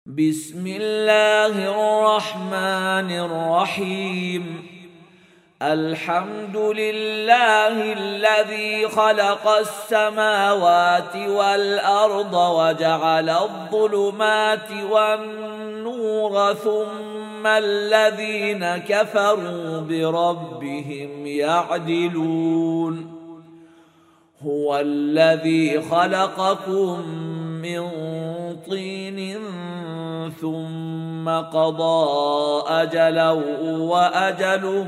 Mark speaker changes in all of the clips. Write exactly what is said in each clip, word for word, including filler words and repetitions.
Speaker 1: بسم الله الرحمن الرحيم. الحمد لله الذي خلق السماوات والأرض وجعل الظلمات والنور ثم الذين كفروا بربهم يعدلون. هو الذي خلقكم من طين ثم قضى أجلا وأجل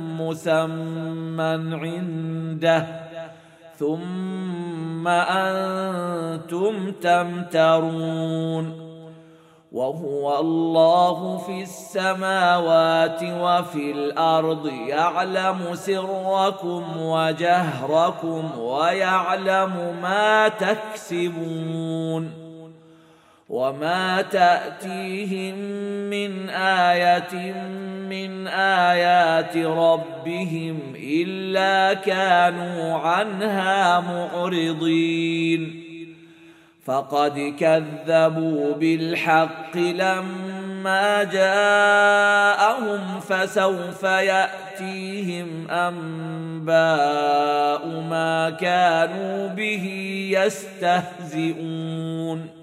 Speaker 1: مسمى عنده ثم أنتم تمترون. وهو الله في السماوات وفي الأرض يعلم سركم وجهركم ويعلم ما تكسبون. وما تأتيهم من آية من آيات ربهم إلا كانوا عنها معرضين. فقد كذبوا بالحق لما جاءهم فسوف يأتيهم أنباء ما كانوا به يستهزئون.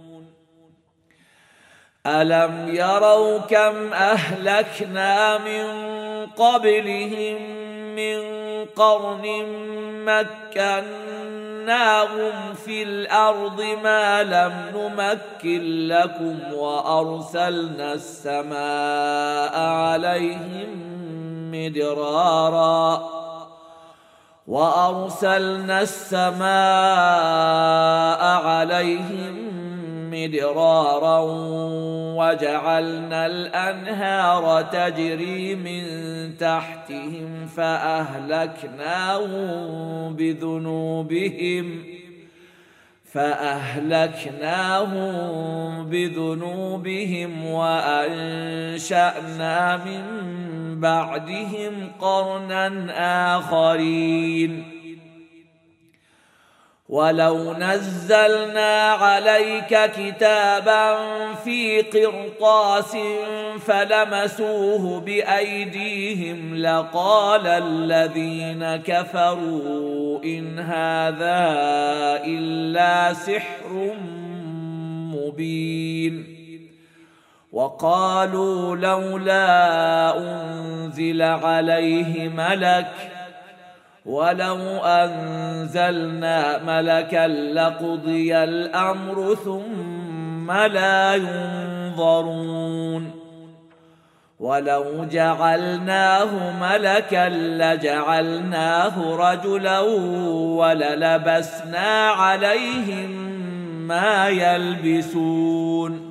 Speaker 1: ألم يروا كم أهلكنا من قبلهم من قرن مكناهم في الأرض ما لم نمكن لكم وأرسلنا السماء عليهم مدرارا وأرسلنا السماء عليهم مدرارا وجعلنا الأنهار تجري من تحتهم فأهلكناهم بذنوبهم فأهلكناهم بذنوبهم وأنشأنا من بعدهم قرنا آخرين. ولو نزلنا عليك كتابا في قرطاس فلمسوه بأيديهم لقال الذين كفروا إن هذا إلا سحر مبين. وقالوا لولا أنزل عليه ملك ولو أنزلنا ملكا لقضي الأمر ثم لا ينظرون. ولو جعلناه ملكا لجعلناه رجلا وللبسنا عليهم ما يلبسون.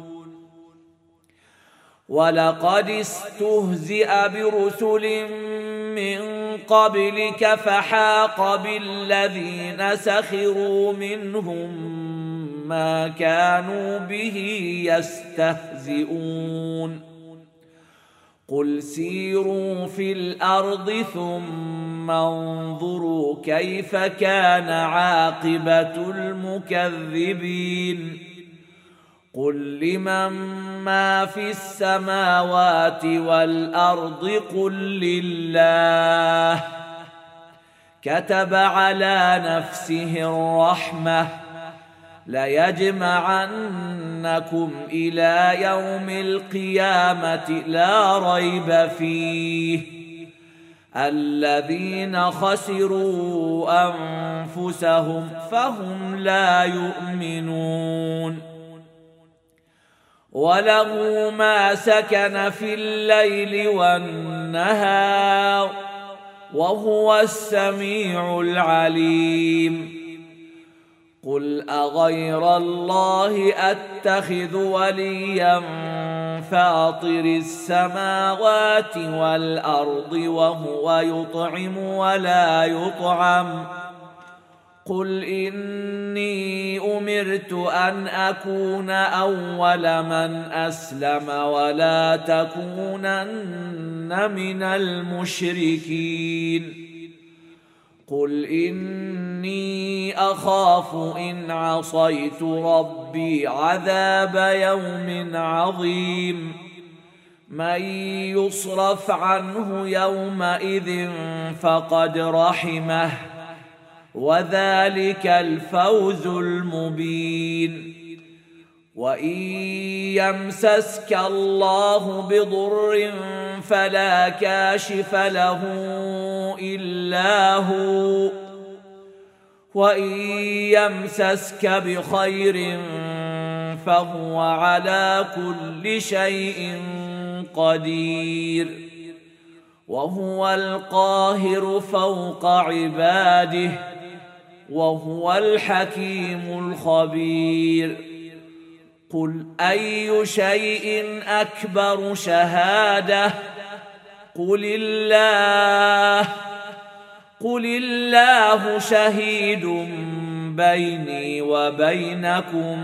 Speaker 1: ولقد استهزئ برسل من قبلك فحاق بالذين سخروا منهم ما كانوا به يستهزئون. قل سيروا في الأرض ثم انظروا كيف كان عاقبة المكذبين. قل لمن ما في السماوات والأرض قل لله كتب على نفسه الرحمة ليجمعنكم إلى يوم القيامة لا ريب فيه الذين خسروا أنفسهم فهم لا يؤمنون. وله ما سكن في الليل والنهار وهو السميع العليم. قل أغير الله أتخذ وليا فاطر السماوات والأرض وهو يطعم ولا يطعم. قل إني أمرت أن أكون أول من أسلم ولا تكونن من المشركين. قل إني أخاف إن عصيت ربي عذاب يوم عظيم من يصرف عنه يومئذ فقد رحمه وذلك الفوز المبين وإن يمسسك الله بضر فلا كاشف له إلا هو وإن يمسسك بخير فهو على كل شيء قدير وهو القاهر فوق عباده وهو الحكيم الخبير قل أي شيء أكبر شهادة قل الله قل الله شهيد بيني وبينكم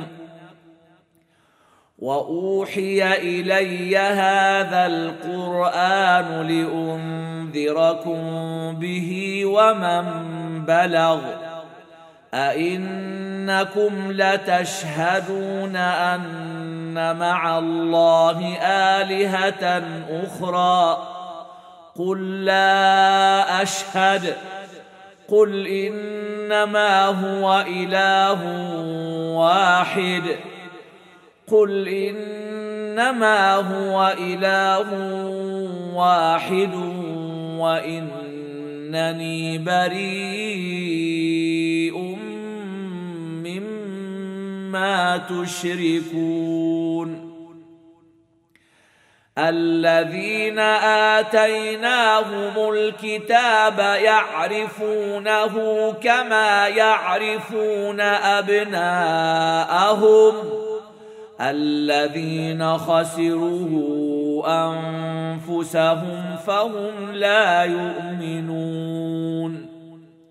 Speaker 1: وأوحي إلي هذا القرآن لأنذركم به ومن بلغ أئنكم لتشهدون أن مع الله آلهة أخرى قل لا أشهد قل إنما هو إله واحد قل إنما هو إله واحد وإنني بريء مما تشركون الذين آتيناهم الكتاب يعرفونه كما يعرفون أبناءهم الذين خسروا أنفسهم فهم لا يؤمنون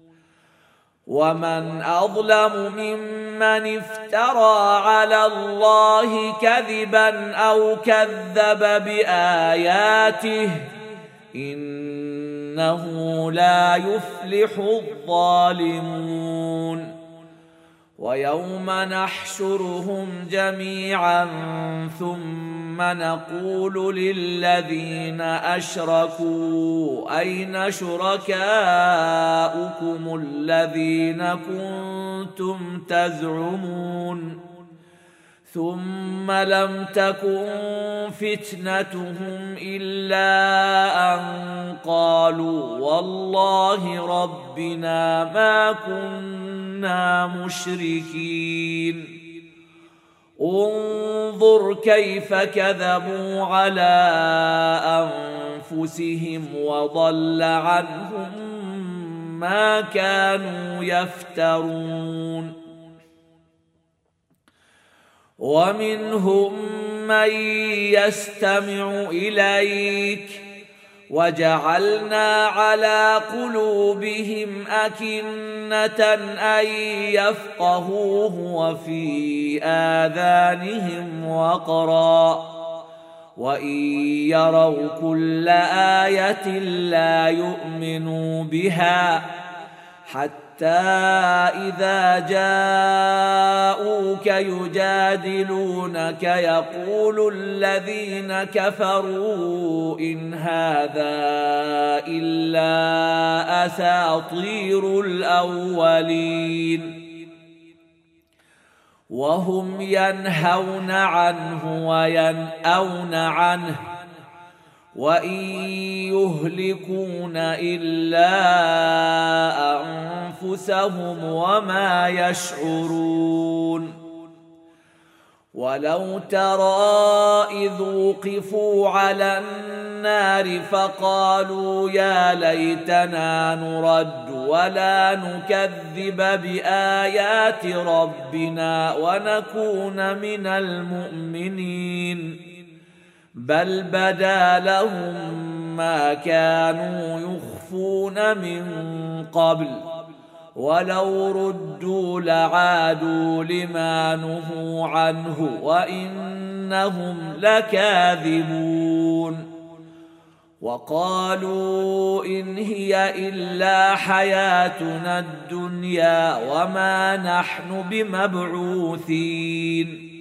Speaker 1: ومن أظلم ممن افترى على الله كذبا أو كذب بآياته إنه لا يفلح الظالمون ويوم نحشرهم جميعا ثم نقول للذين أشركوا أين شركاؤكم الذين كنتم تزعمون ثم لم تكن فتنتهم إلا أن قالوا والله ربنا ما كنا مشركين انظر كيف كذبوا على أنفسهم وضل عنهم ما كانوا يفترون ومنهم من يستمع إليك وجعلنا على قلوبهم أكنة أن يفقهوه وفي آذانهم وقرا وإن يروا كل آية لا يؤمنوا بها حتى إذا جاءوك يجادلونك يقول الذين كفروا إن هذا إلا أساطير الأولين وهم ينهون عنه وينأون عنه وإن يهلكون إلا أنفسهم وما يشعرون ولو ترى إذ وقفوا على النار فقالوا يا ليتنا نرد ولا نكذب بآيات ربنا ونكون من المؤمنين بل بدا لهم ما كانوا يخفون من قبل ولو ردوا لعادوا لما نهوا عنه وإنهم لكاذبون وقالوا إن هي إلا حياتنا الدنيا وما نحن بمبعوثين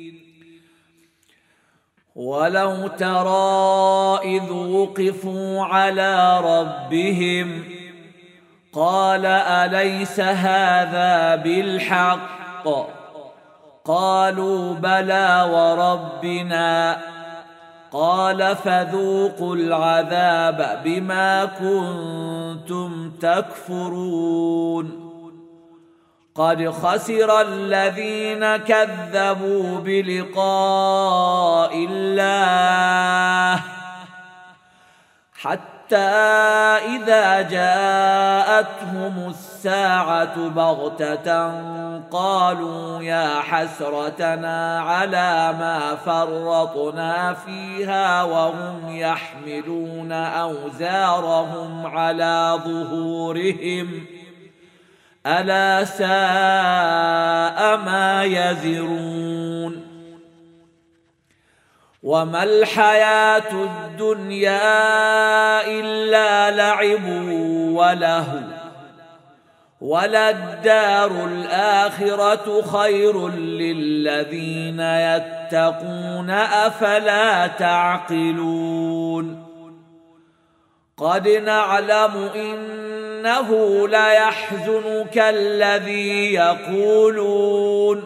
Speaker 1: ولو ترى إذ وقفوا على ربهم قال أليس هذا بالحق قالوا بلى وربنا قال فذوقوا العذاب بما كنتم تكفرون قد خسر الذين كذبوا بلقاء الله حتى إذا جاءتهم الساعة بغتة قالوا يا حسرتنا على ما فرطنا فيها وهم يحملون أوزارهم على ظهورهم ألا ساء ما يزرون وما الحياة الدنيا إلا لعب ولهو وللدار الآخرة خير للذين يتقون أفلا تعقلون قد نعلم إنه ليحزنك الذي يقولون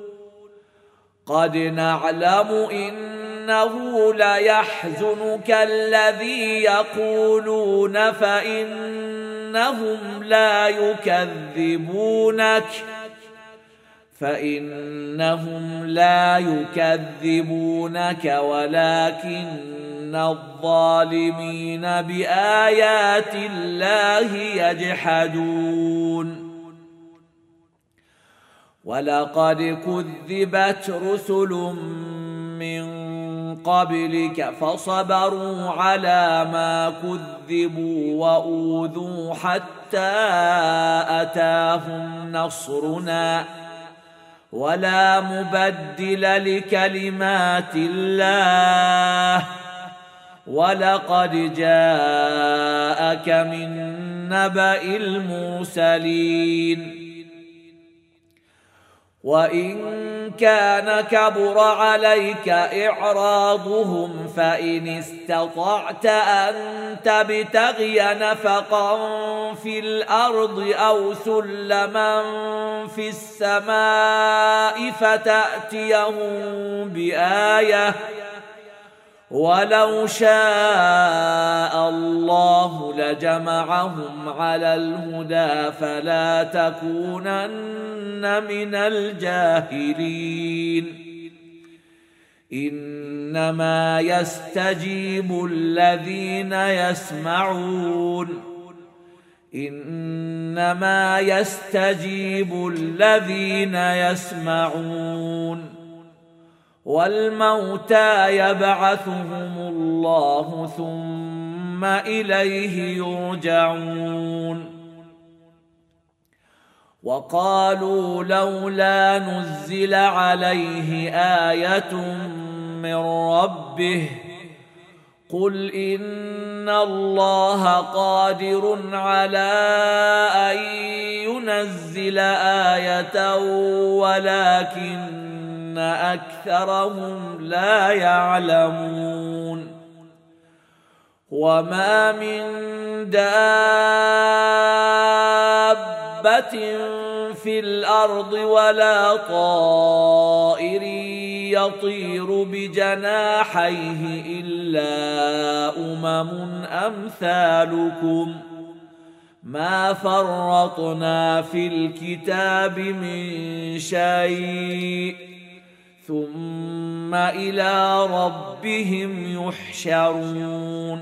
Speaker 1: قد نعلم إنه ليحزنك الذي يقولون فإنهم لا يكذبونك فإنهم لا يكذبونك ولكن الظالمين بآيات الله يجحدون ولقد كذبت رسل من قبلك فصبروا على ما كذبوا وأوذوا حتى أتاهم نصرنا ولا مبدل لكلمات الله ولقد جاءك من نبأ المرسلين وإن كان كبر عليك إعراضهم فإن استطعت أن تبتغي نفقا في الأرض أو سلما في السماء فتأتيهم بآية ولو شاء الله لجمعهم على الهدى فلا تكونن من الجاهلين إنما يستجيب الذين يسمعون إنما يستجيب الذين يسمعون والموتى يبعثهم الله ثم إليه يرجعون وقالوا لولا نزل عليه آية من ربه قل إن الله قادر على أن ينزل آية ولكن أكثرهم لا يعلمون وما من دابة في الأرض ولا طائر يطير بجناحيه إلا أمم أمثالكم ما فرطنا في الكتاب من شيء ثم إلى ربهم يحشرون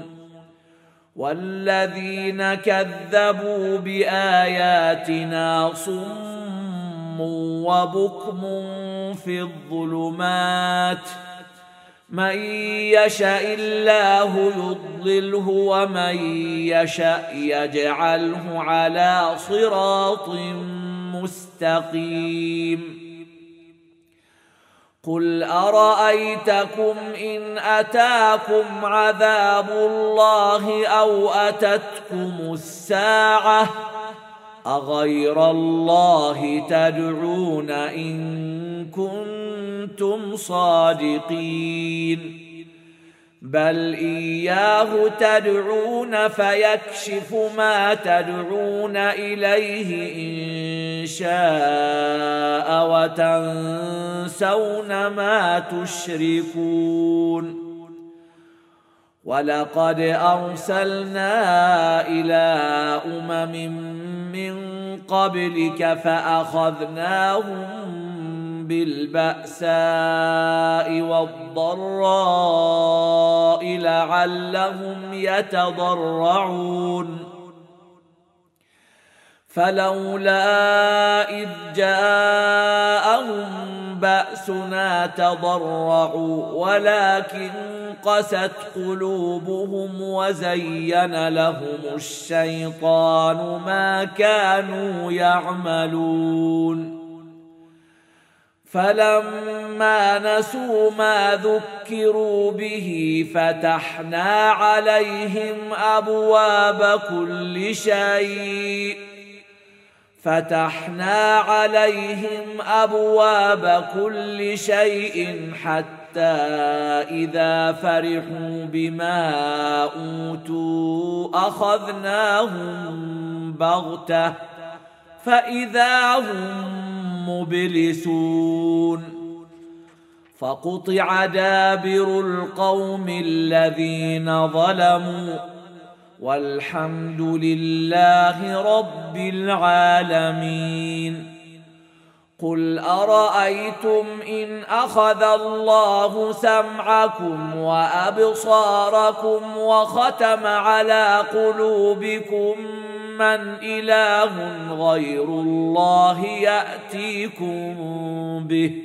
Speaker 1: والذين كذبوا بآياتنا صم وبكم في الظلمات من يشاء الله يضلله ومن يشاء يجعله على صراط مستقيم قل أرأيتكم إن أتاكم عذاب الله أو أتتكم الساعة أغير الله تدعون إن كنتم صادقين بل إياه تدعون فيكشف ما تدعون إليه إن شاء وتنسون ما تشركون ولقد أرسلنا إلى أمم من قبلك فأخذناهم بالبأساء والضراء لعلهم يتضرعون فلولا إذ جاءهم بأسنا تضرعوا ولكن قست قلوبهم وزين لهم الشيطان ما كانوا يعملون فلما نسوا ما ذكروا به فتحنا عليهم أبواب كل شيء فتحنا عليهم أبواب كل شيء حتى إذا فرحوا بما أوتوا أخذناهم بغتة فإذا هم مبلسون فقطع دابر القوم الذين ظلموا والحمد لله رب العالمين قل أرأيتم إن أخذ الله سمعكم وأبصاركم وختم على قلوبكم من إله غير الله يأتيكم به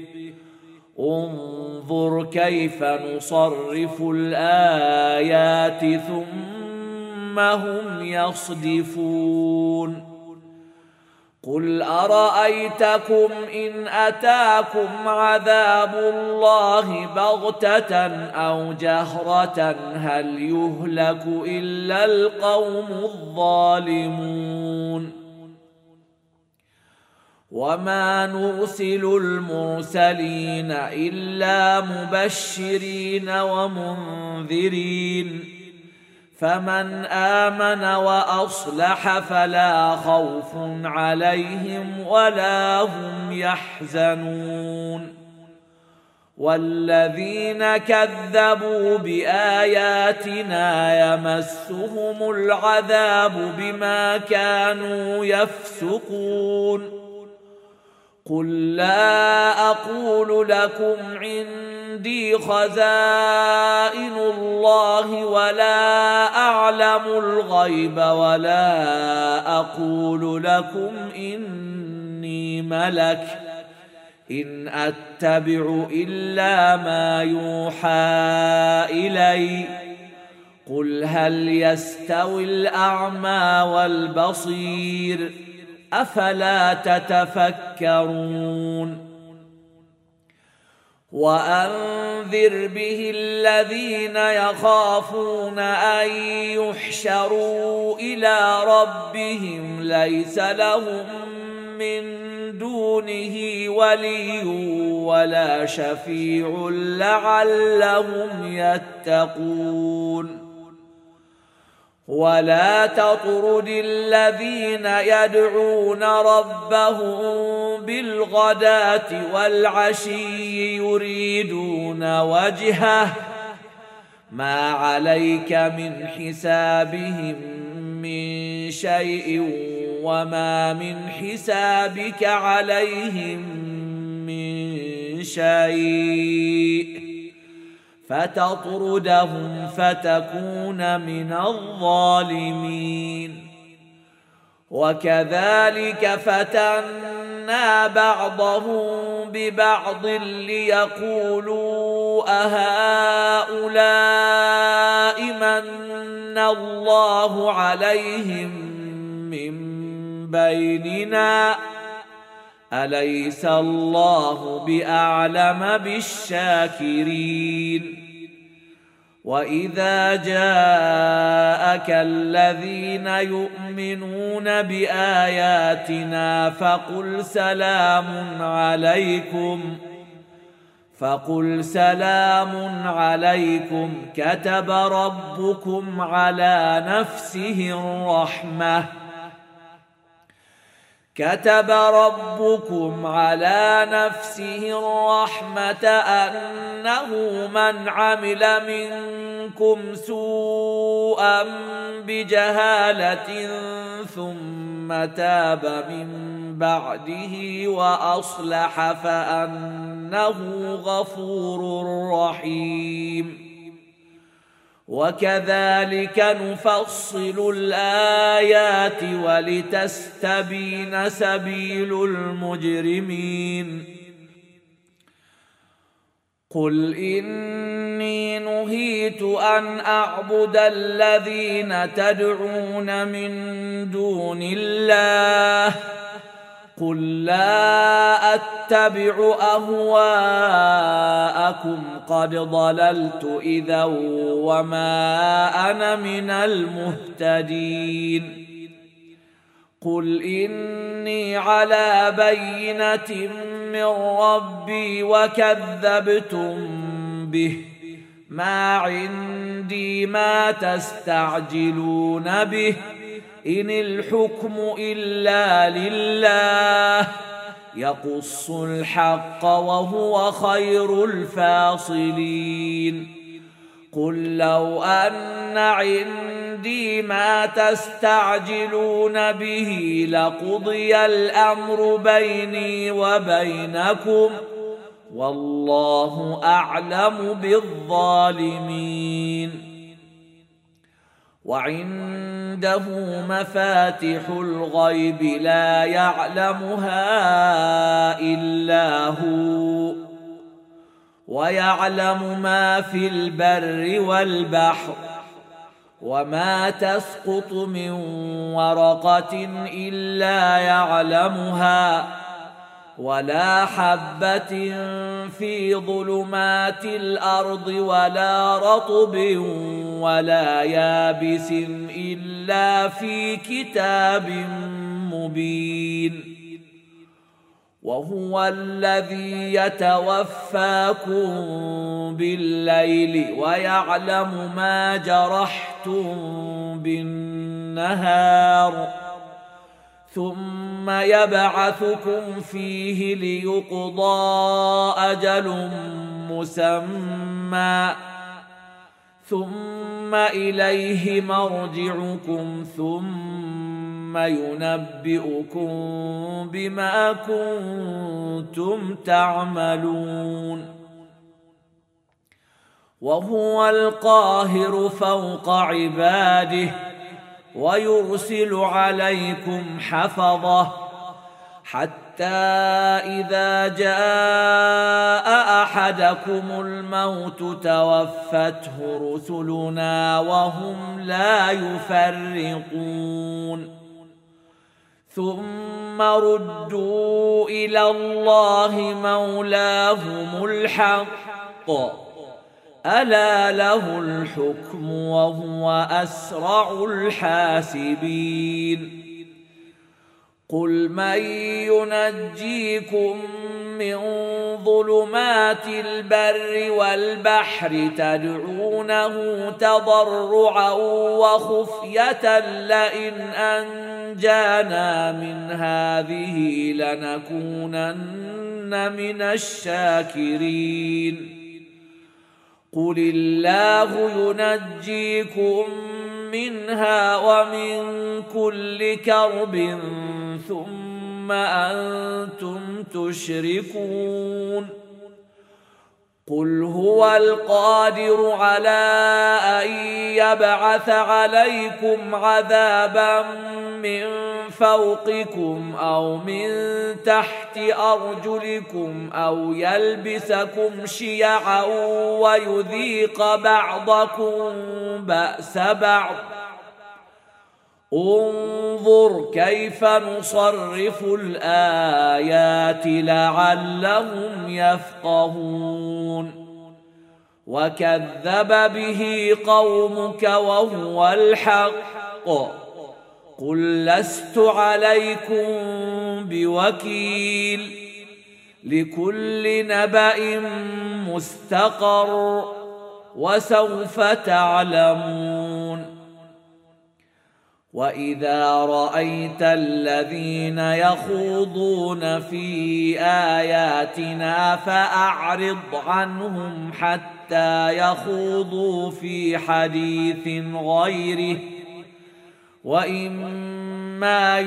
Speaker 1: انظر كيف نصرف الآيات ثم هم يصدفون قل أرأيتكم إن أتاكم عذاب الله بغتة أو جهرة هل يهلك إلا القوم الظالمون وما نرسل المرسلين إلا مبشرين ومنذرين فمن آمن وأصلح فلا خوف عليهم ولا هم يحزنون والذين كذبوا بآياتنا يمسهم العذاب بما كانوا يفسقون قل لا أقول لكم عندي خزائن الله ولا أعلم الغيب ولا أقول لكم إني ملك إن أتبع إلا ما يوحى إلي قل هل يستوي الأعمى والبصير أفلا تتفكرون وأنذر به الذين يخافون أن يحشروا إلى ربهم ليس لهم من دونه ولي ولا شفيع لعلهم يتقون ولا تطرد الذين يدعون ربهم بالغداة والعشي يريدون وجهه ما عليك من حسابهم من شيء وما من حسابك عليهم من شيء فتطردهم فتكون من الظالمين وكذلك فتنا بعضهم ببعض ليقولوا أهؤلاء من الله عليهم من بيننا أليس الله بأعلم بالشاكرين وإذا جاءك الذين يؤمنون بآياتنا فقل سلام عليكم فقل سلام عليكم كتب ربكم على نفسه الرحمة كتب ربكم على نفسه الرحمة أنه من عمل منكم سوءا بجهالة ثم تاب من بعده وأصلح فأنه غفور رحيم وكذلك نفصل الآيات ولتستبين سبيل المجرمين قل إني نهيت أن أعبد الذين تدعون من دون الله قل لا أتبع أهواءكم قد ضللت إذا وما أنا من المهتدين قل إني على بينة من ربي وكذبتم به ما عندي ما تستعجلون به إن الحكم إلا لله يقص الحق وهو خير الفاصلين قل لو أن عندي ما تستعجلون به لقضي الأمر بيني وبينكم والله أعلم بالظالمين وعنده مفاتح الغيب لا يعلمها إلا هو ويعلم ما في البر والبحر وما تسقط من ورقة إلا يعلمها ولا حبة في ظلمات الأرض ولا رطب ولا يابس إلا في كتاب مبين وهو الذي يتوفاكم بالليل ويعلم ما جرحتم بالنهار ثم يبعثكم فيه ليقضى أجل مسمى ثم إليه مرجعكم ثم ينبئكم بما كنتم تعملون وهو القاهر فوق عباده ويرسل عليكم حفظه حتى إذا جاء أحدكم الموت توفته رسلنا وهم لا يفرقون ثم ردوا إلى الله مولاهم الحق ألا له الحكم وهو أسرع الحاسبين قل من ينجيكم من ظلمات البر والبحر تدعونه تضرعا وخفية لئن أنجانا من هذه لنكونن من الشاكرين قل الله ينجيكم منها ومن كل كرب ثم أنتم تشركون قل هو القادر على أن يبعث عليكم عذابا من فوقكم أو من تحت أرجلكم أو يلبسكم شيعا ويذيق بعضكم بأس بعض انظر كيف نصرف الآيات لعلهم يفقهون وكذب به قومك وهو الحق قل لست عليكم بوكيل لكل نبأ مستقر وسوف تعلمون وإذا رأيت الذين يخوضون في آياتنا فأعرض عنهم حتى يخوضوا في حديث غيره وإما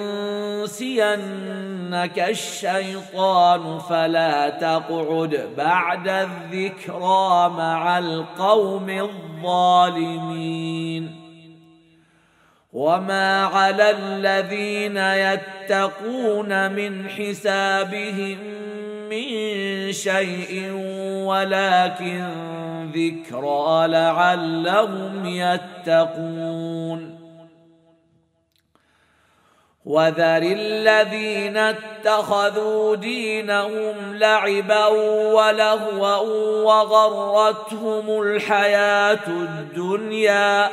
Speaker 1: ينسينك الشيطان فلا تقعد بعد الذكرى مع القوم الظالمين وما على الذين يتقون من حسابهم من شيء ولكن ذكرى لعلهم يتقون وذر الذين اتخذوا دينهم لعبا ولهوا وغرتهم الحياة الدنيا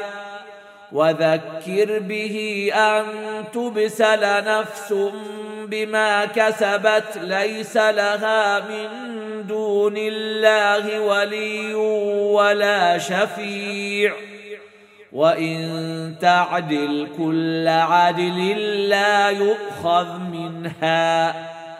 Speaker 1: وذكر به أن تبسل نفس بما كسبت ليس لها من دون الله ولي ولا شفيع وإن تعدل كل عدل لا يؤخذ منها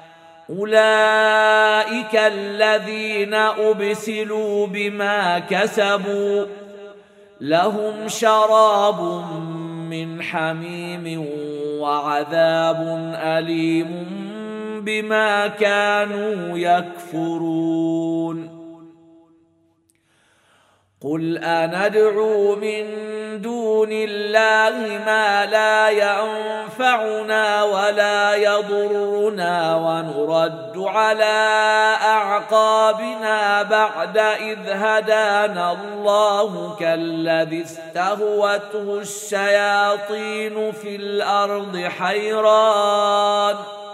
Speaker 1: أولئك الذين أبسلوا بما كسبوا لهم شراب من حميم وعذاب أليم بما كانوا يكفرون قل أندعو من دون الله ما لا ينفعنا ولا يضرنا ونرد على أعقابنا بعد إذ هدانا الله كالذي استهوته الشياطين في الأرض حيران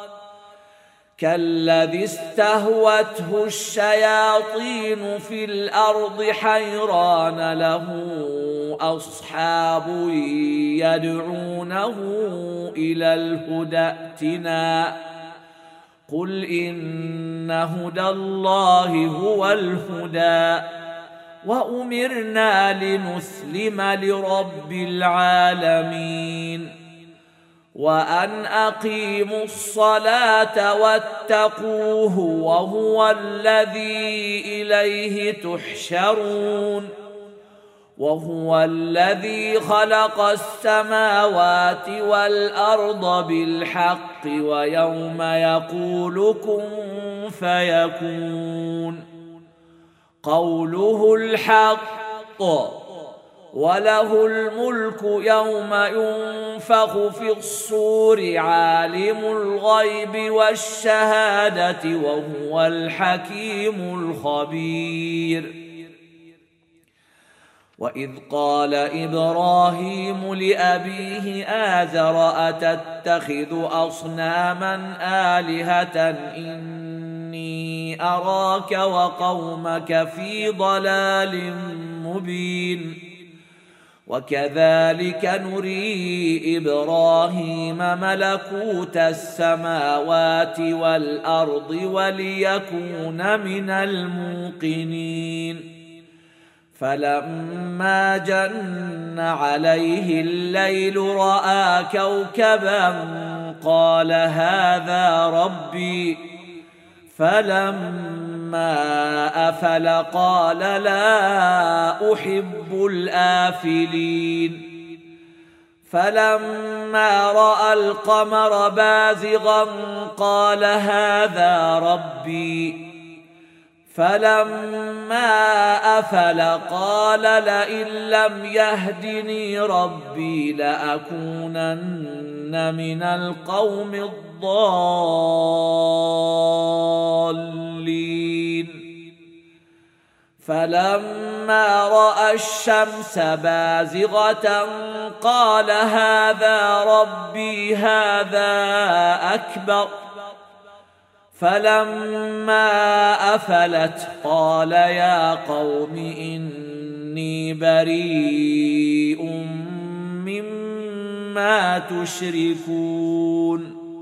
Speaker 1: كالذي استهوته الشياطين في الأرض حيران له أصحاب يدعونه إلى الهدى ائتنا قل إن هدى الله هو الهدى وأمرنا لنسلم لرب العالمين وأن أقيموا الصلاة واتقوه وهو الذي إليه تحشرون وهو الذي خلق السماوات والأرض بالحق ويوم يقول كن فيكون قوله الحق وله الملك يوم ينفخ في الصور عالم الغيب والشهادة وهو الحكيم الخبير وإذ قال إبراهيم لأبيه آزر أتتخذ أصناما آلهة إني أراك وقومك في ضلال مبين وكذلك نري إبراهيم ملكوت السماوات والأرض وليكون من الموقنين فلما جن عليه الليل رأى كوكبا قال هذا ربي فلما أفل قال لا أحب الآفلين فلما رأى القمر بازغا قال هذا ربي فلما أفل قال لئن لم يهدني ربي لأكونن من القوم الضالين فلما رأى الشمس بازغة قال هذا ربي هذا أكبر. فلما أفلت قال يا قوم إني بريء مما تشركون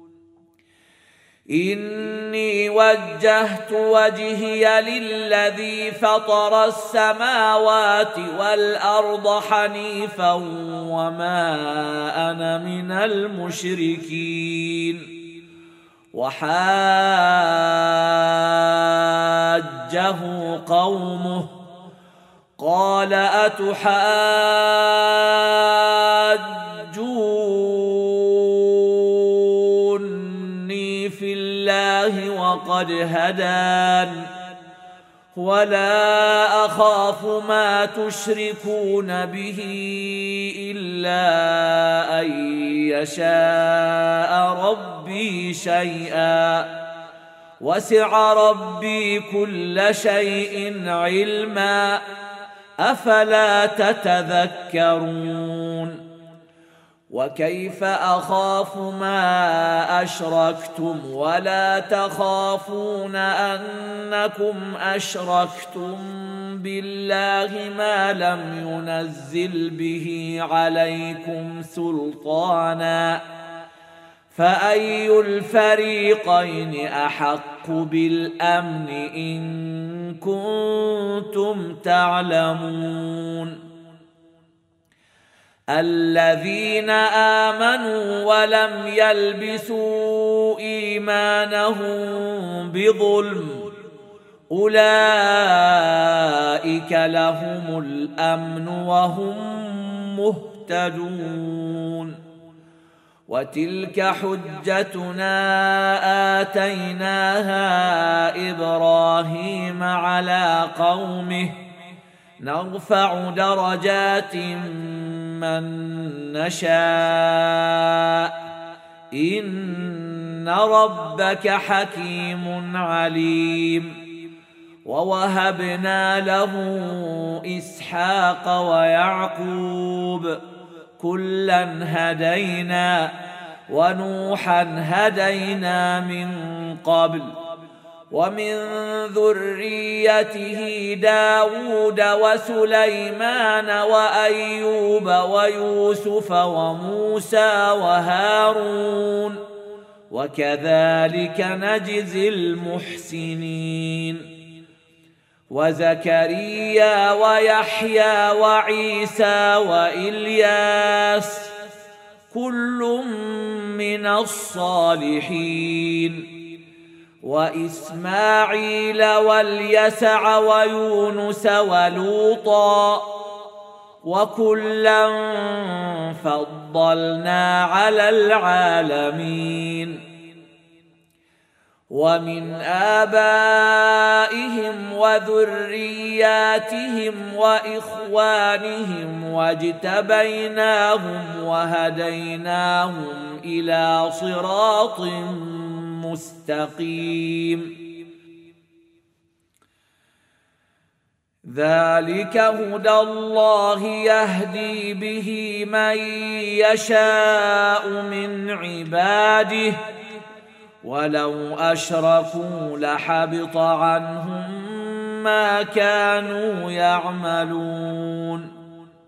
Speaker 1: إني وجهت وجهي للذي فطر السماوات والأرض حنيفا وما أنا من المشركين. وحاجه قومه قال أتحاجوني في الله وقد هدان ولا أخاف ما تشركون به إلا أن يشاء ربي شيئا وسع ربي كل شيء علما أفلا تتذكرون وكيف أخاف ما أشركتم ولا تخافون أنكم أشركتم بالله ما لم ينزل به عليكم سلطانا فأي الفريقين أحق بالأمن إن كنتم تعلمون الذين آمنوا ولم يلبسوا إيمانهم بظلم أولئك لهم الأمن وهم مهتدون وتلك حجتنا آتيناها إبراهيم على قومه نرفع درجات من نشاء إن ربك حكيم عليم ووهبنا له إسحاق ويعقوب كلا هدينا ونوحا هدينا من قبل ومن ذريته داود وسليمان وأيوب ويوسف وموسى وهارون وكذلك نجزي المحسنين وزكريا ويحيى وعيسى وإلياس كل من الصالحين وإسماعيل واليسع ويونس ولوطا وكلا فضلنا على العالمين ومن آبائهم وذرياتهم وإخوانهم واجتبيناهم وهديناهم إلى صراط مستقيم ذلك هدى الله يهدي به من يشاء من عباده ولو أشركوا لحبط عنهم ما كانوا يعملون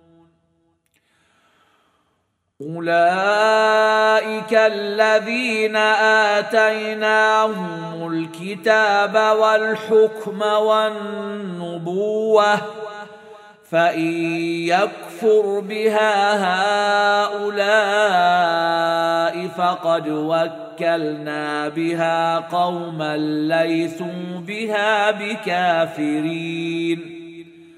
Speaker 1: أولئك الذين آتيناهم الكتاب والحكم والنبوة فإن يكفر بها هؤلاء فقد وكلنا بها قوما ليسوا بها بكافرين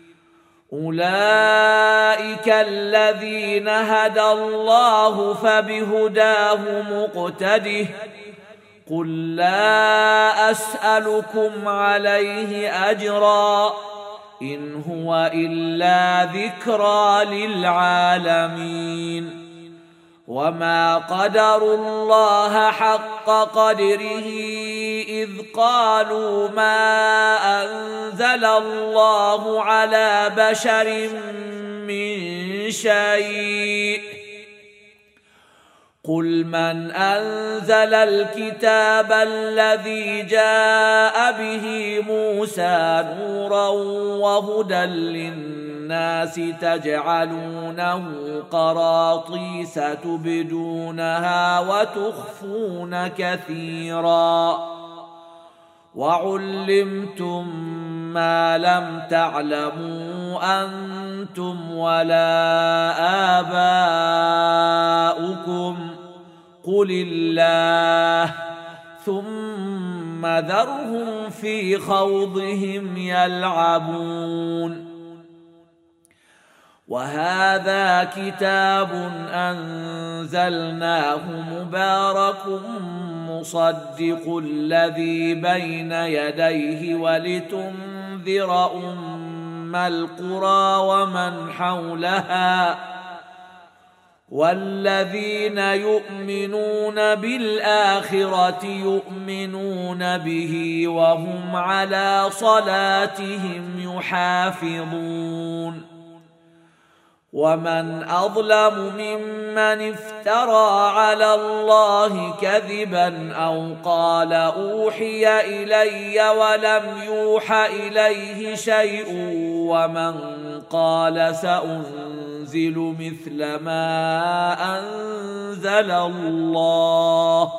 Speaker 1: أولئك الذين هدى الله فبهداه مقتده قل لا أسألكم عليه أجرا إن هو إلا ذكرى للعالمين وما قدروا الله حق قدره إذ قالوا ما أنزل الله على بشر من شيء قل من أنزل الكتاب الذي جاء به موسى نورا وهدى للناس تجعلونه قراطيس تبدونها وتخفون كثيرا وعلمتم ما لم تعلموا أنتم ولا آباؤكم قل الله ثم ذرهم في خوضهم يلعبون. وهذا كتاب أنزلناه مبارك مصدق الذي بين يديه ولتنذر أم القرى ومن حولها والذين يؤمنون بالآخرة يؤمنون به وهم على صلاتهم يحافظون. ومن أظلم ممن افترى على الله كذبا أو قال أوحي إلي ولم يوح إليه شيء ومن قال سأنزل مثل ما أنزل الله.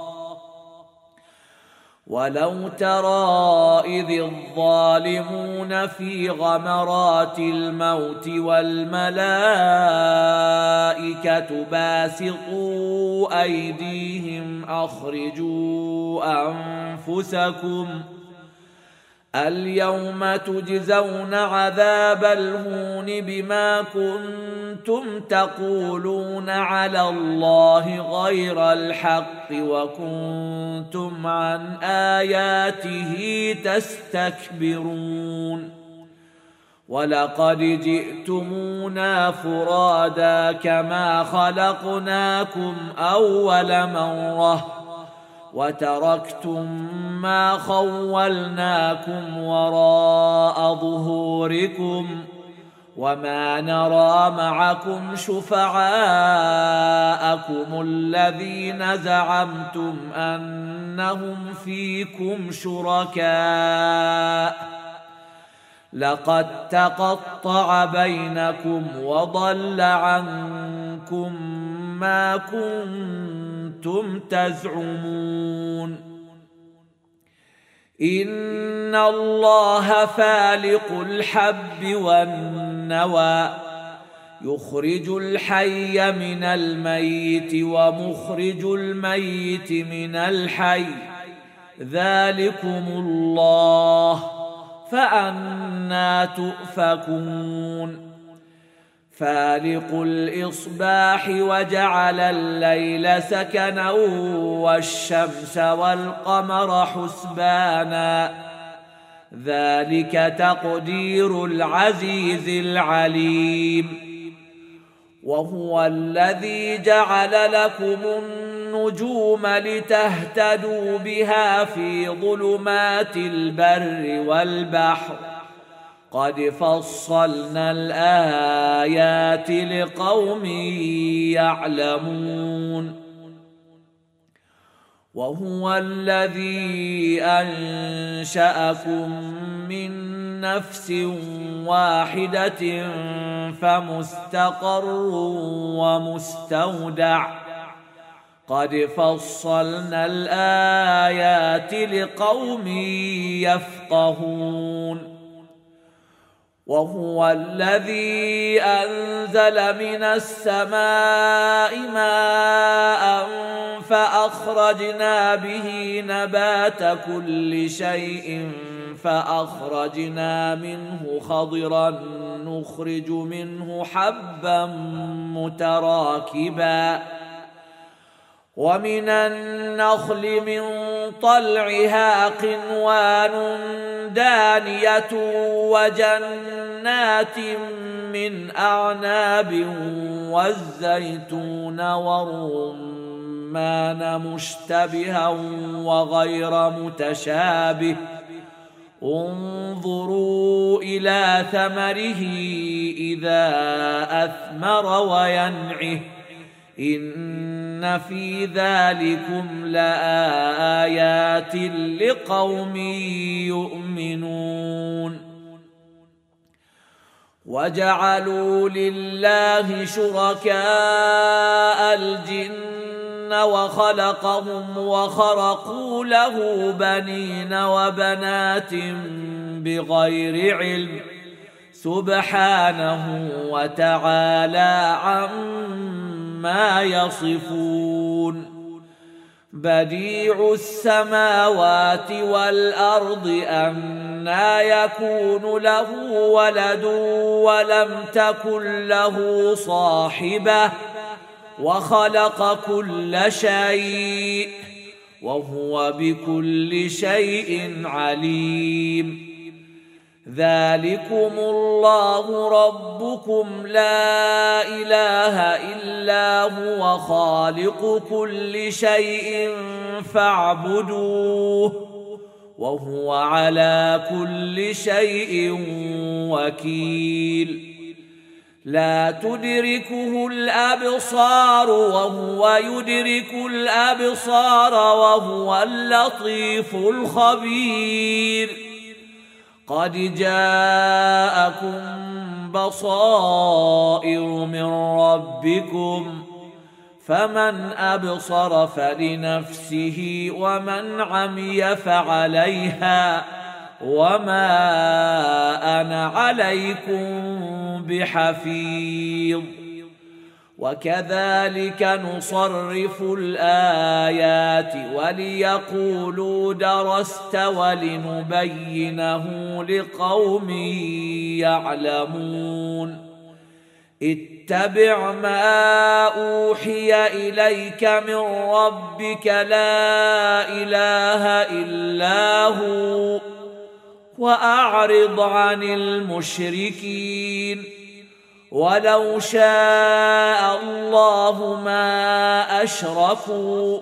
Speaker 1: ولو ترى إذ الظالمون في غمرات الموت والملائكة باسطوا أيديهم أخرجوا أنفسكم اليوم تجزون عذاب الهون بما كنتم تقولون على الله غير الحق وكنتم عن آياته تستكبرون. ولقد جئتمونا فرادا كما خلقناكم أول مرة وتركتم ما خولناكم وراء ظهوركم وما نرى معكم شفعاءكم الذين زعمتم أنهم فيكم شركاء لقد تقطع بينكم وضل عنكم ما كنتم تزعمون. إن الله فالق الحب والنوى يخرج الحي من الميت ومخرج الميت من الحي ذلكم الله فأنى تؤفكون. فالق الإصباح وجعل الليل سكنا والشمس والقمر حسبانا ذلك تقدير العزيز العليم. وهو الذي جعل لكم النجوم لتهتدوا بها في ظلمات البر والبحر قد فصلنا الآيات لقوم يعلمون. وهو الذي أنشأكم من نفس واحدة فمستقر ومستودع قد فصلنا الآيات لقوم يفقهون. وهو الذي أنزل من السماء ماء فأخرجنا به نبات كل شيء فأخرجنا منه خضرا نخرج منه حبا متراكبا ومن النخل من طلعها قنوان دانية وجنات من أعناب والزيتون والرمان مشتبها وغير متشابه انظروا إلى ثمره إذا أثمر وينعه إن في ذلكم لآيات لقوم يؤمنون وجعلوا لله شركاء الجن وخلقهم وخرقوا له بنين وبنات بغير علم سبحانه وتعالى عما يصفون بديع السماوات والأرض أنى يكون له ولد ولم تكن له صاحبة وخلق كل شيء وهو بكل شيء عليم ذلكم الله ربكم لا إله إلا هو خالق كل شيء فاعبدوه وهو على كل شيء وكيل لا تدركه الأبصار وهو يدرك الأبصار وهو اللطيف الخبير قد جاءكم بصائر من ربكم فمن أبصر فلنفسه ومن عمي فعليها وما أنا عليكم بحفيظ وكذلك نصرف الآيات وليقولوا درست ولنبينه لقوم يعلمون اتبع ما أوحي إليك من ربك لا إله إلا هو وأعرض عن المشركين ولو شاء الله ما أشركوا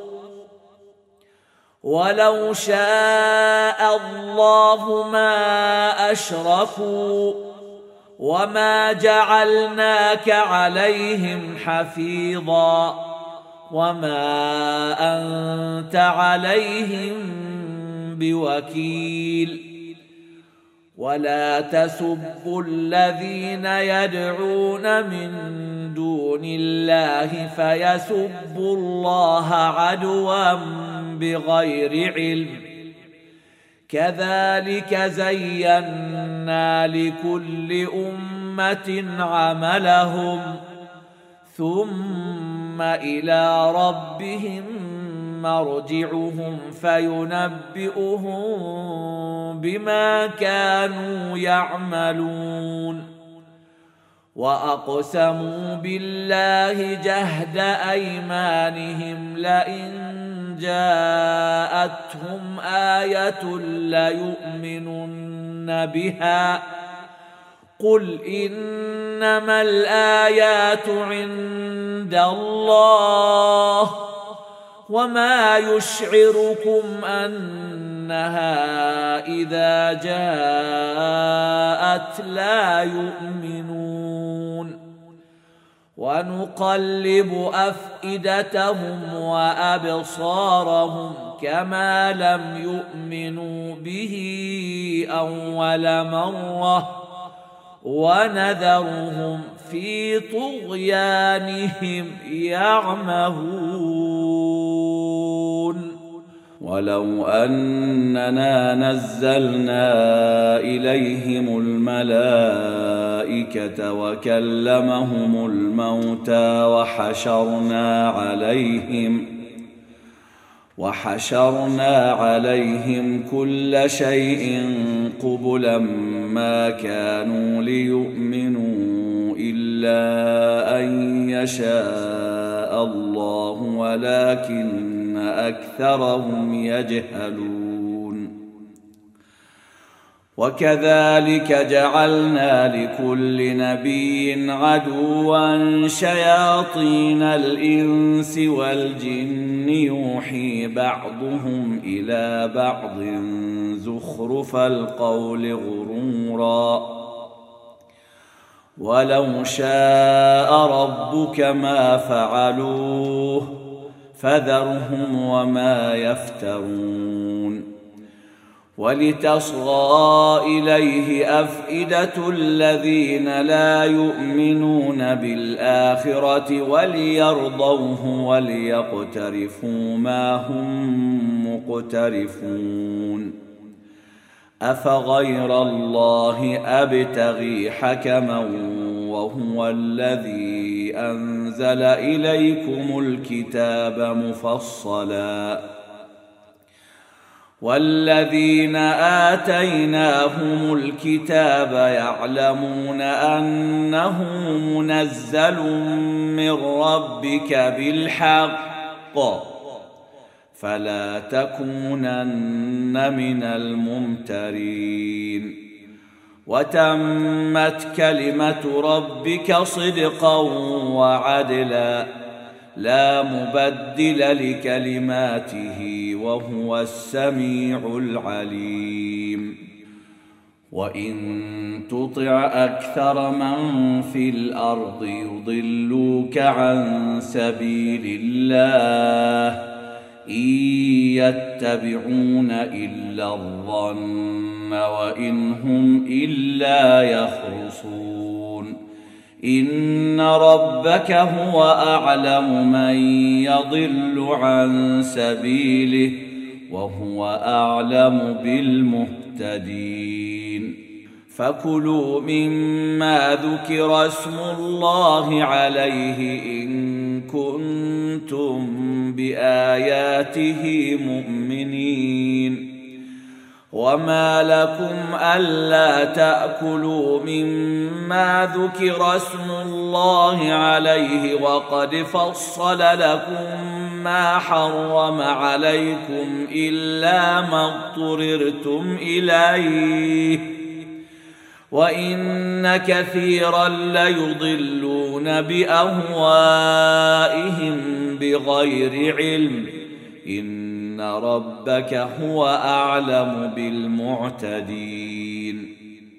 Speaker 1: ولو شاء الله ما أشركوا وما جعلناك عليهم حفيظا وما أنت عليهم بوكيل ولا تسبوا الذين يدعون من دون الله فيسبوا الله عدوا بغير علم كذلك زينا لكل أمة عملهم ثم إلى ربهم مرجعهم فينبئهم بما كانوا يعملون وأقسموا بالله جهد أيمانهم لئن جاءتهم آية ليؤمنن بها قل إنما الآيات عند الله وما يشعركم أنها إذا جاءت لا يؤمنون ونقلب أفئدتهم وأبصارهم كما لم يؤمنوا به أول مرة ونذرهم في طغيانهم يعمهون
Speaker 2: ولو أننا نزلنا إليهم الملائكة وكلمهم الموتى وحشرنا عليهم وحشرنا عليهم كل شيء قبلا ما كانوا ليؤمنوا إلا أن يشاء شاء الله ولكن أكثرهم يجهلون. وكذلك جعلنا لكل نبي عدوا شياطين الإنس والجن يوحي بعضهم إلى بعض زخرف القول غرورا ولو شاء ربك ما فعلوه فذرهم وما يفترون. ولتصغى إليه أفئدة الذين لا يؤمنون بالآخرة وليرضوه وليقترفوا ما هم مقترفون. أفغير الله أبتغي حكما وهو الذي أنزل إليكم الكتاب مفصلا والذين آتيناهم الكتاب يعلمون أنه منزل من ربك بالحق فلا تكونن من الممترين. وتمت كلمة ربك صدقا وعدلا لا مبدل لكلماته وهو السميع العليم. وإن تطع أكثر من في الأرض يضلوك عن سبيل الله إن يتبعون إلا الظن وإن هم إلا يخرصون. إن ربك هو أعلم من يضل عن سبيله وهو أعلم بالمهتدين. فكلوا مما ذكر اسم الله عليه إن كنتم بآياته مؤمنين. وما لكم ألا تأكلوا مما ذكر اسم الله عليه وقد فصل لكم ما حرم عليكم إلا ما اضطررتم إليه وإن كثيرا ليضلون بأهوائهم بغير علم إن ربك هو أعلم بالمعتدين.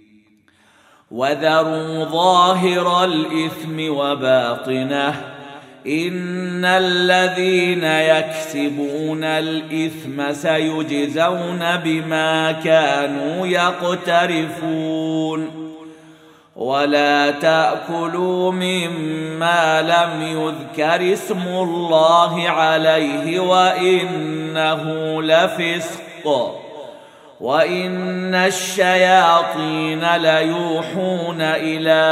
Speaker 2: وذروا ظاهر الإثم وباطنه إن الذين يكسبون الإثم سيجزون بما كانوا يقترفون. ولا تأكلوا مما لم يذكر اسم الله عليه وإنه لفسق وإن الشياطين ليوحون إلى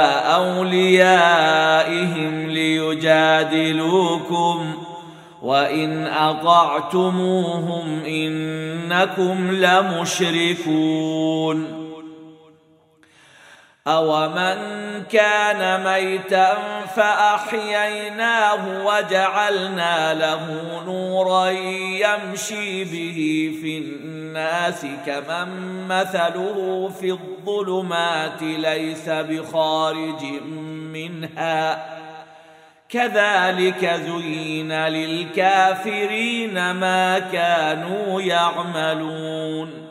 Speaker 2: أوليائهم ليجادلوكم وإن أطعتموهم إنكم لمشركون. أومن كان ميتا فأحييناه وجعلنا له نورا يمشي به في الناس كمن مثله في الظلمات ليس بخارج منها كذلك زين للكافرين ما كانوا يعملون.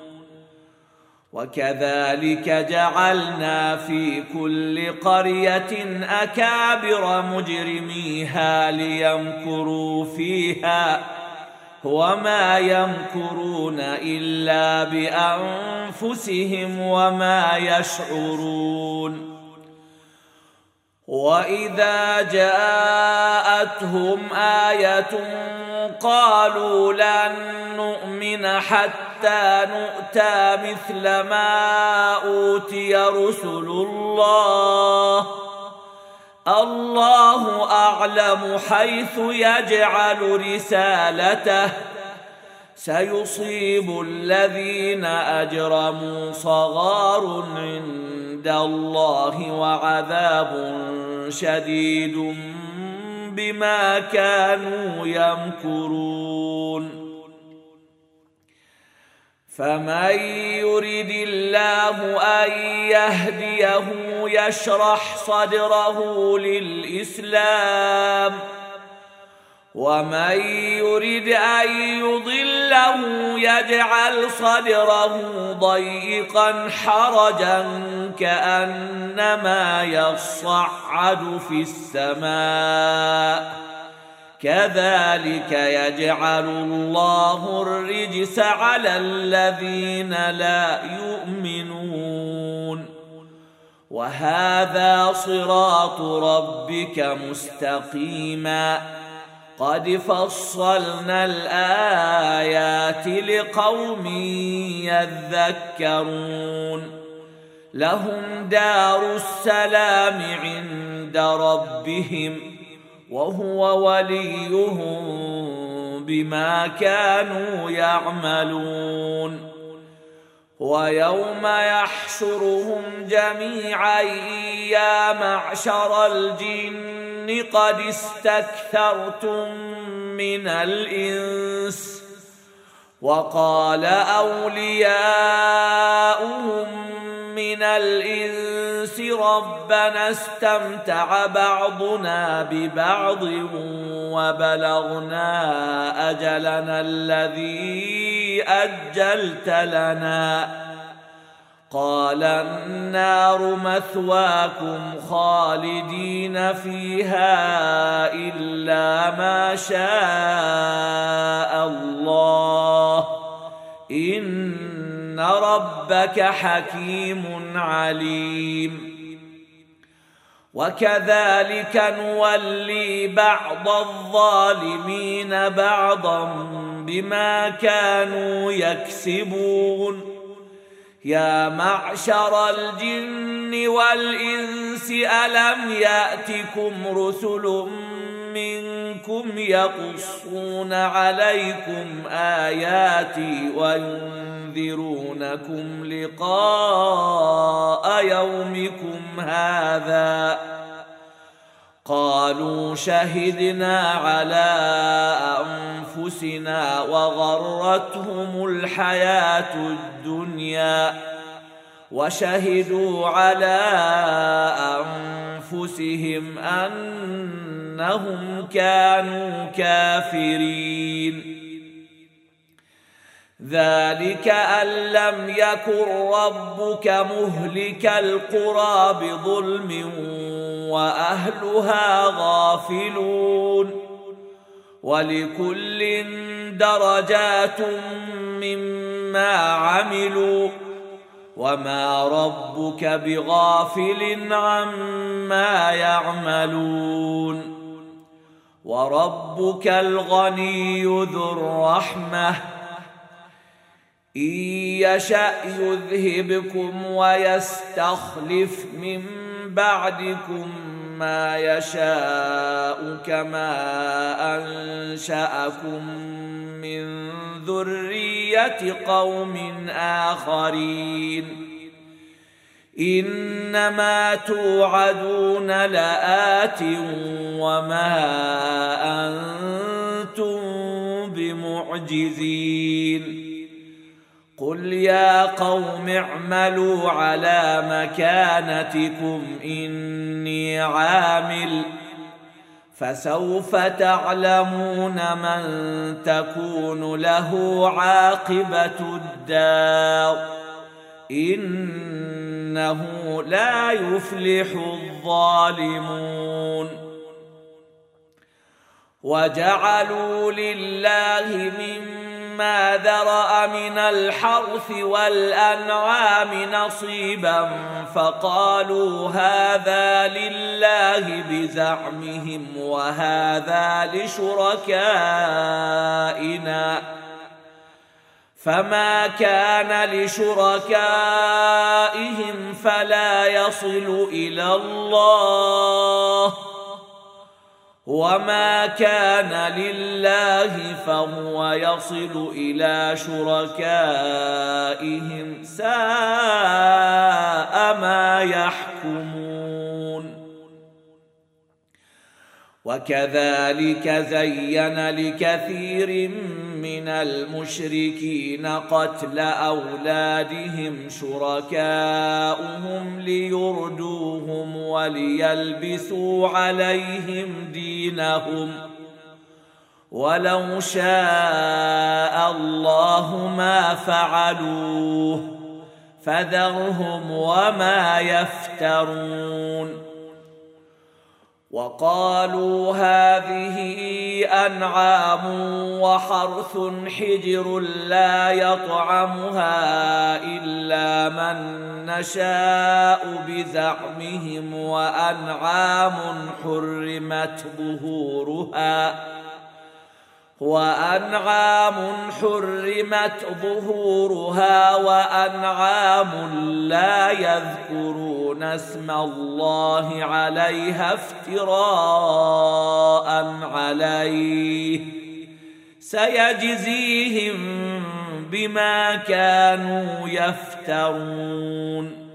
Speaker 2: وكذلك جعلنا في كل قرية أكابر مجرميها ليمكروا فيها وما يمكرون إلا بأنفسهم وما يشعرون. وإذا جاءتهم آية قالوا لن نؤمن حتى نؤتى مثل ما أوتي رسل الله الله أعلم حيث يجعل رسالته سيصيب الذين أجرموا صغار عند الله وعذاب شديد بما كانوا يمكرون فمن يرد الله أن يهديه يشرح صدره للإسلام ومن يرد أن يضله يجعل صدره ضيقا حرجا كأنما يصعد في السماء كذلك يجعل الله الرجس على الذين لا يؤمنون وهذا صراط ربك مستقيما قد فصلنا الآيات لقوم يذكرون لهم دار السلام عند ربهم وهو وليهم بما كانوا يعملون ويوم يحشرهم جميعا يا معشر الجن قد استكثرتم من الإنس وقال أولياؤهم من الإنس ربنا استمتع بعضنا ببعض وبلغنا أجلنا الذي أجلت لنا قال النار مثواكم خالدين فيها إلا ما شاء الله إن ربك حكيم عليم وكذلك نولي بعض الظالمين بعضا بما كانوا يكسبون يا معشر الجن والإنس ألم يأتكم رسل منكم يقصون عليكم آياتي وينذرونكم لقاء يومكم هذا قالوا شهدنا على أنفسنا وغرتهم الحياة الدنيا وشهدوا على أنفسهم أنهم كانوا كافرين ذلك أن لم يكن ربك مهلك القرى بظلم وأهلها غافلون ولكل درجات مما عملوا وما ربك بغافل عما يعملون وربك الغني ذو الرحمة إن يشأ يذهبكم ويستخلف من بعدكم ما يشاء كما أنشأكم من ذرية قوم آخرين إنما توعدون لآت وما أنتم بمعجزين قل يا قوم اعملوا على مكانتكم إني عامل فسوف تعلمون من تكون له عاقبة الدار إنه لا يفلح الظالمون وجعلوا لله مما ذرأ من الحرث والأنعام نصيبا فقالوا هذا لله بزعمهم وهذا لشركائنا فما كان لشركائهم فلا يصل إلى الله وما كان لله فهو يصل إلى شركائهم ساء ما يحكمون وكذلك زين لكثير من المشركين قتل أولادهم شركاؤهم ليردوهم وليلبسوا عليهم دينهم ولو شاء الله ما فعلوه فذرهم وما يفترون. وقالوا هذه أنعام وحرث حجر لا يطعمها إلا من نشاء بزعمهم وأنعام حرمت ظهورها وأنعام حرمت ظهورها وأنعام لا يذكرون اسم الله عليها افتراء عليه سيجزيهم بما كانوا يفترون.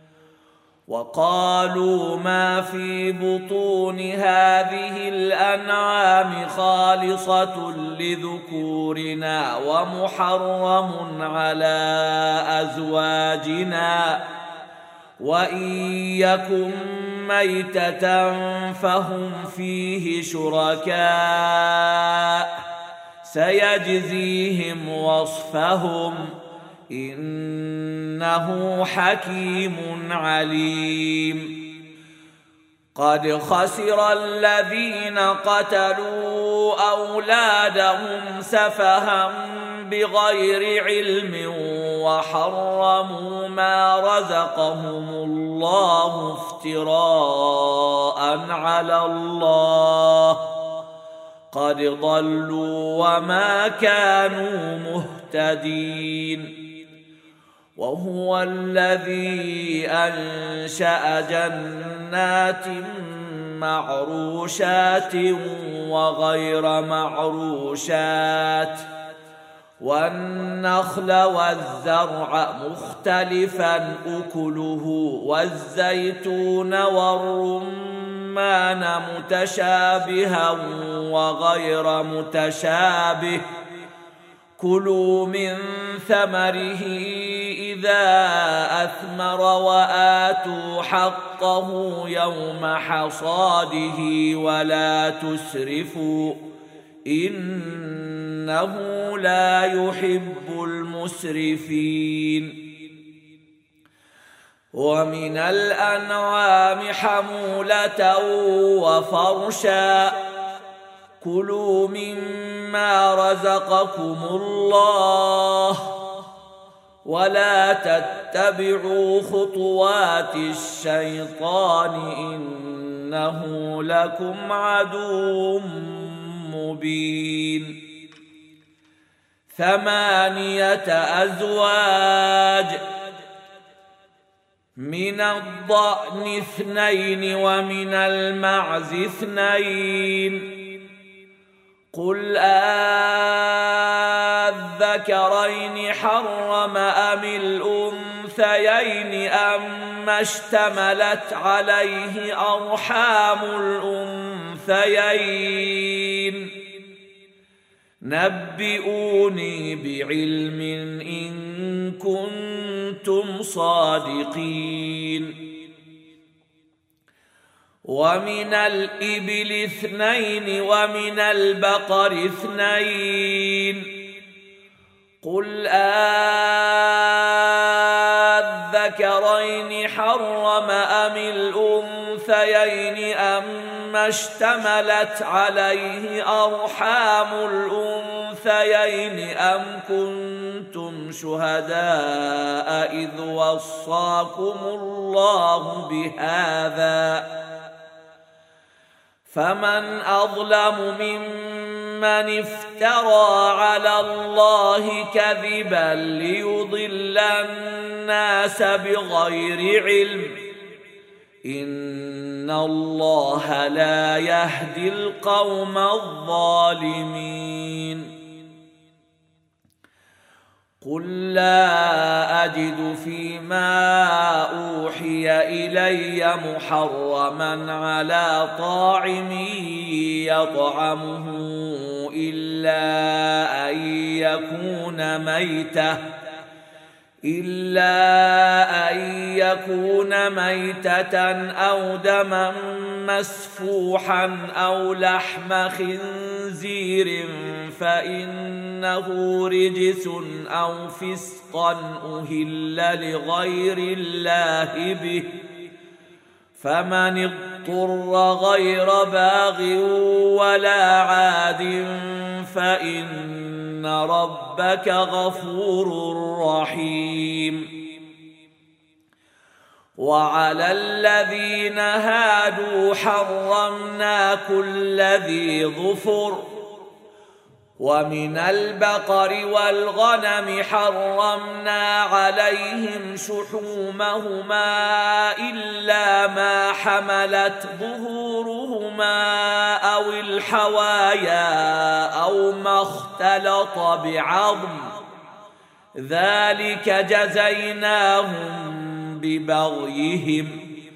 Speaker 2: وقالوا ما في بطون هذه الأنعام خالصة لذكورنا ومحرم على أزواجنا وإن يكن ميتة فهم فيه شركاء سيجزيهم وصفهم إنه حكيم عليم. قد خسر الذين قتلوا أولادهم سفها بغير علم وحرموا ما رزقهم الله افتراء على الله قد ضلوا وما كانوا مهتدين. وهو الذي أنشأ جنات معروشات وغير معروشات والنخل والزرع مختلفا أكله والزيتون والرمان متشابها وغير متشابه كلوا من ثمره إذا أثمر وآتوا حقه يوم حصاده ولا تسرفوا إنه لا يحب المسرفين. ومن الأنعام حمولة وفرشا كلوا مما رزقكم الله ولا تتبعوا خطوات الشيطان إنه لكم عدو مبين. ثمانية أزواج من الضأن اثنين ومن المعز اثنين قل أذكرين حرم أم الأنثيين أما اشتملت عليه أرحام الأنثيين نبئوني بعلم إن كنتم صادقين. ومن الإبل اثنين ومن البقر اثنين قل أذكرين حرم أم الأنثيين أما اشتملت عليه أرحام الأنثيين أم كنتم شهداء إذ وصاكم الله بهذا فمن أظلم ممن افترى على الله كذبا ليضل الناس بغير علم إن الله لا يهدي القوم الظالمين. قل لا أجد فيما أوحي إلي محرما على طاعم يطعمه إلا أن يكون ميتة إلا أن يكون ميتة أو دما مسفوحا أو لحم خنزير فإنه رجس أو فسقا أهل لغير الله به فمن اضطر غير باغ ولا عاد فإن ربك غفور رحيم. وعلى الذين هادوا حرمنا كل ذي ظفر ومن البقر والغنم حرمنا عليهم شحومهما إلا ما حملت ظهورهما أو الحوايا أو ما اختلط بعظم ذلك جزيناهم ببغيهم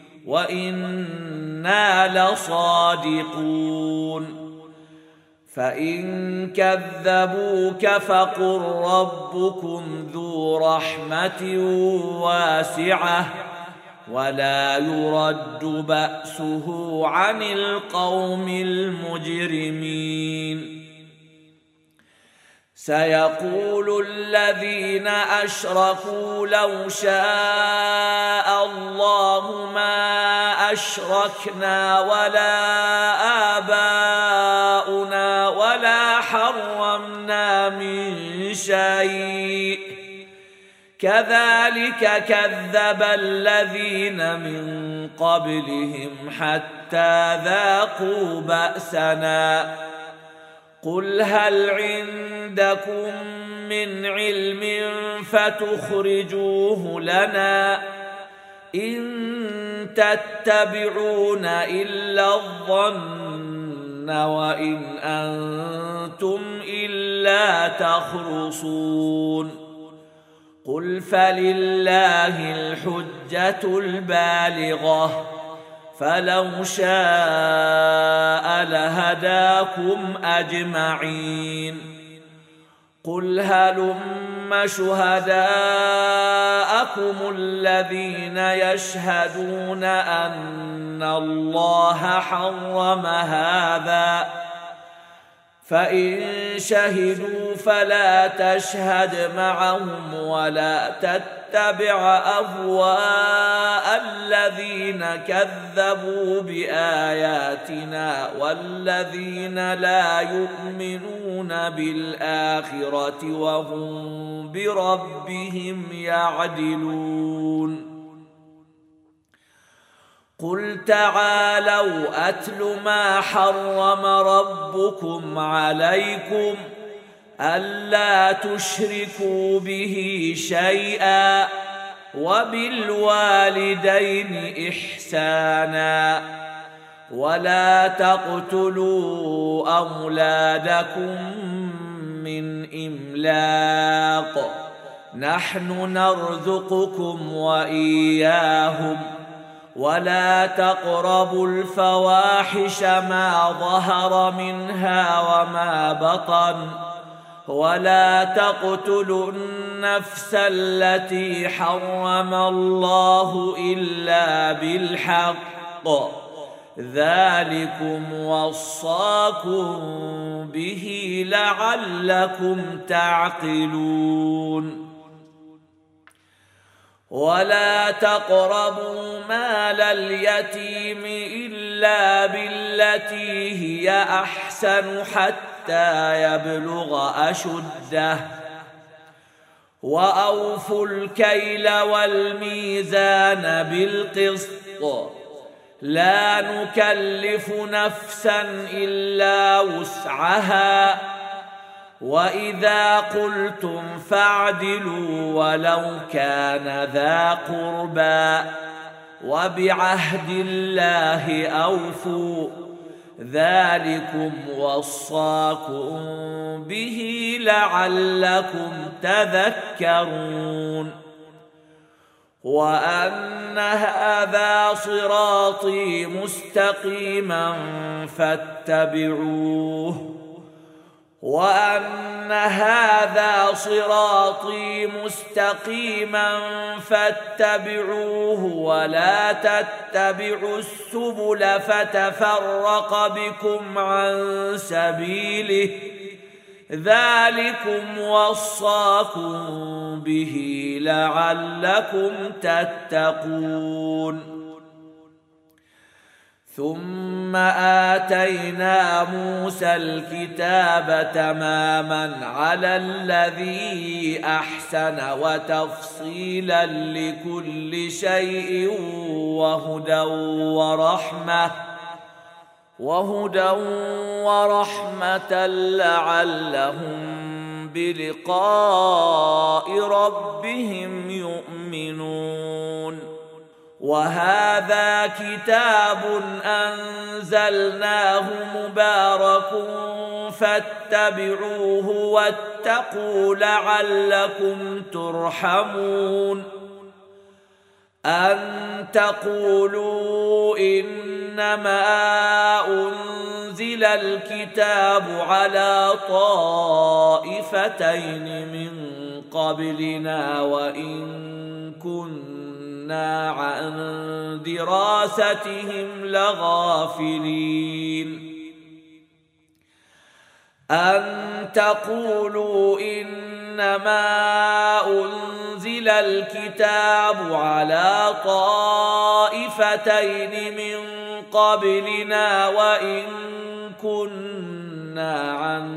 Speaker 2: وإنا لصادقون. فإن كذبوك فقل ربكم ذو رحمة واسعة ولا يرد بأسه عن القوم المجرمين. سيقول الذين أشركوا لو شاء الله ما أشركنا ولا آباؤنا ولا حرمنا من شيء كذلك كذب الذين من قبلهم حتى ذاقوا بأسنا. قل هل عندكم من علم فتخرجوه لنا إن تتبعون إلا الظن وإن أنتم إلا تخرصون. قل فلله الحجة البالغة فلو شاء لهداكم أجمعين. قل هلم شهداءكم الذين يشهدون أن الله حرم هذا فإن شهدوا فلا تشهد معهم ولا تتبع أهواء الذين كذبوا بآياتنا والذين لا يؤمنون بالآخرة وهم بربهم يعدلون. قل تعالوا أتل ما حرم ربكم عليكم ألا تشركوا به شيئا وبالوالدين إحسانا ولا تقتلوا أولادكم من إملاق نحن نرزقكم وإياهم ولا تقربوا الفواحش ما ظهر منها وما بطن ولا تقتلوا النفس التي حرم الله إلا بالحق ذلكم وصاكم به لعلكم تعقلون. ولا تقربوا مال اليتيم إلا بالتي هي أحسن حتى يبلغ أشده وأوفوا الكيل والميزان بالقسط لا نكلف نفسا إلا وسعها وإذا قلتم فاعدلوا ولو كان ذا قربى وبعهد الله أوفوا ذلكم وصاكم به لعلكم تذكرون وأن هذا صراطي مستقيما فاتبعوه وأن هذا صراطي مستقيما فاتبعوه ولا تتبعوا السبل فتفرق بكم عن سبيله ذلكم وصاكم به لعلكم تتقون ثم آتينا موسى الكتاب تماما على الذي أحسن وتفصيلا لكل شيء وهدى ورحمة وهدى ورحمة لعلهم بلقاء ربهم يؤمنون وهذا كتاب أنزلناه مبارك فاتبعوه واتقوا لعلكم ترحمون أن تقولوا إنما أنزل الكتاب على طائفتين من قبلنا وإن كنا عن دراستهم لغافلين أن تقولوا إنما أنزل الكتاب على طائفتين من قبلنا وإن كنا عن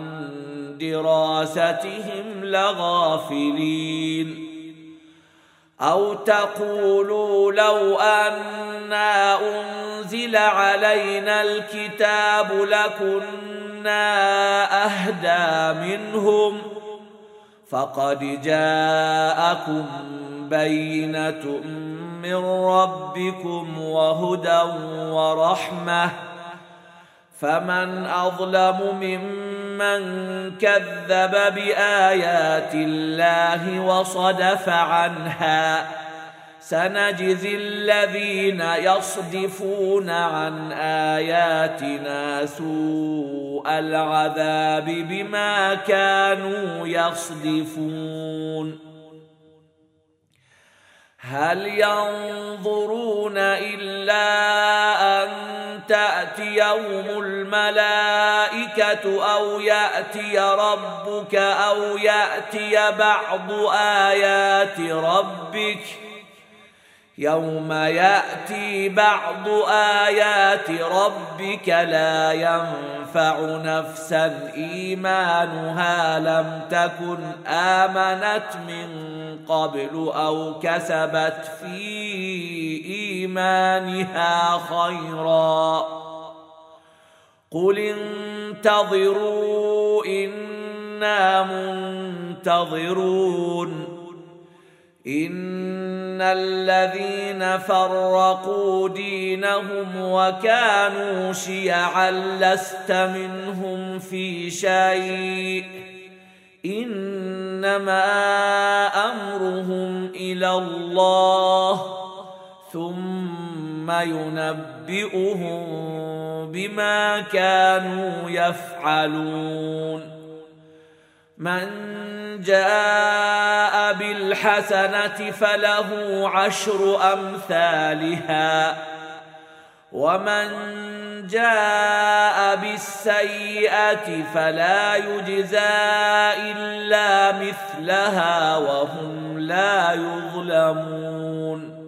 Speaker 2: دراستهم لغافلين أو تقولوا لو أنا أنزل علينا الكتاب لكنا أهدى منهم فقد جاءكم بينة من ربكم وهدى ورحمة فمن أظلم ممن كذب بآيات الله وصدف عنها سنجزي الذين يصدفون عن آياتنا سوء العذاب بما كانوا يصدفون هل ينظرون إلا أن تأتيهم الملائكة أو يأتي ربك أو يأتي بعض آيات ربك يوم يأتي بعض آيات ربك لا ينفع نفسا إيمانها لم تكن آمنت من قبل أو كسبت في إيمانها خيرا قل انتظروا إنا منتظرون إن الذين فرقوا دينهم وكانوا شيعا لست منهم في شيء إنما أمرهم إلى الله ثم ينبئهم بما كانوا يفعلون من جاء بالحسنة فله عشر أمثالها ومن جاء بالسيئة فلا يجزى إلا مثلها وهم لا يظلمون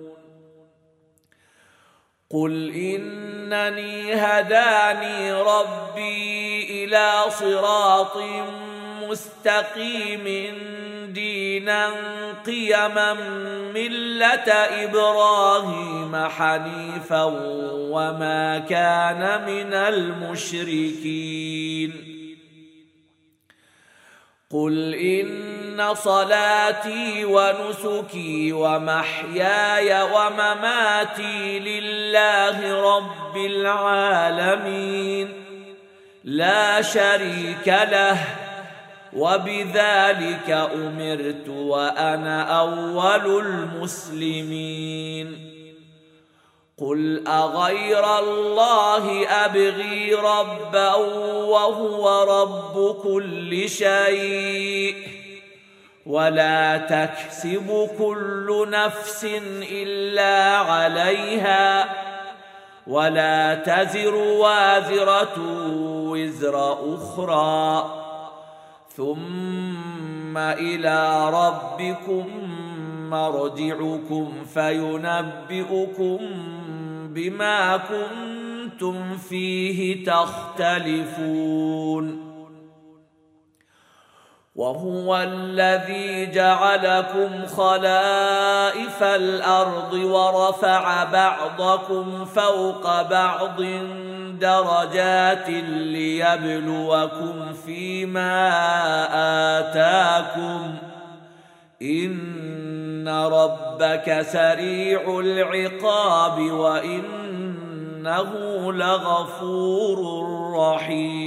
Speaker 2: قل إنني هداني ربي إلى صراط مستقيم دينا قيما ملة إبراهيم حنيفا وما كان من المشركين قل إن صلاتي ونسكي ومحياي ومماتي لله رب العالمين لا شريك له وبذلك أمرت وأنا أول المسلمين قل أغير الله أبغي ربا وهو رب كل شيء ولا تكسب كل نفس إلا عليها ولا تزر وازرة وزر أخرى ثم إلى ربكم مرجعكم فينبئكم بما كنتم فيه تختلفون وهو الذي جعلكم خلائف الأرض ورفع بعضكم فوق بعض درجات ليبلوكم فيما آتاكم إن ربك سريع العقاب وإنه لغفور رحيم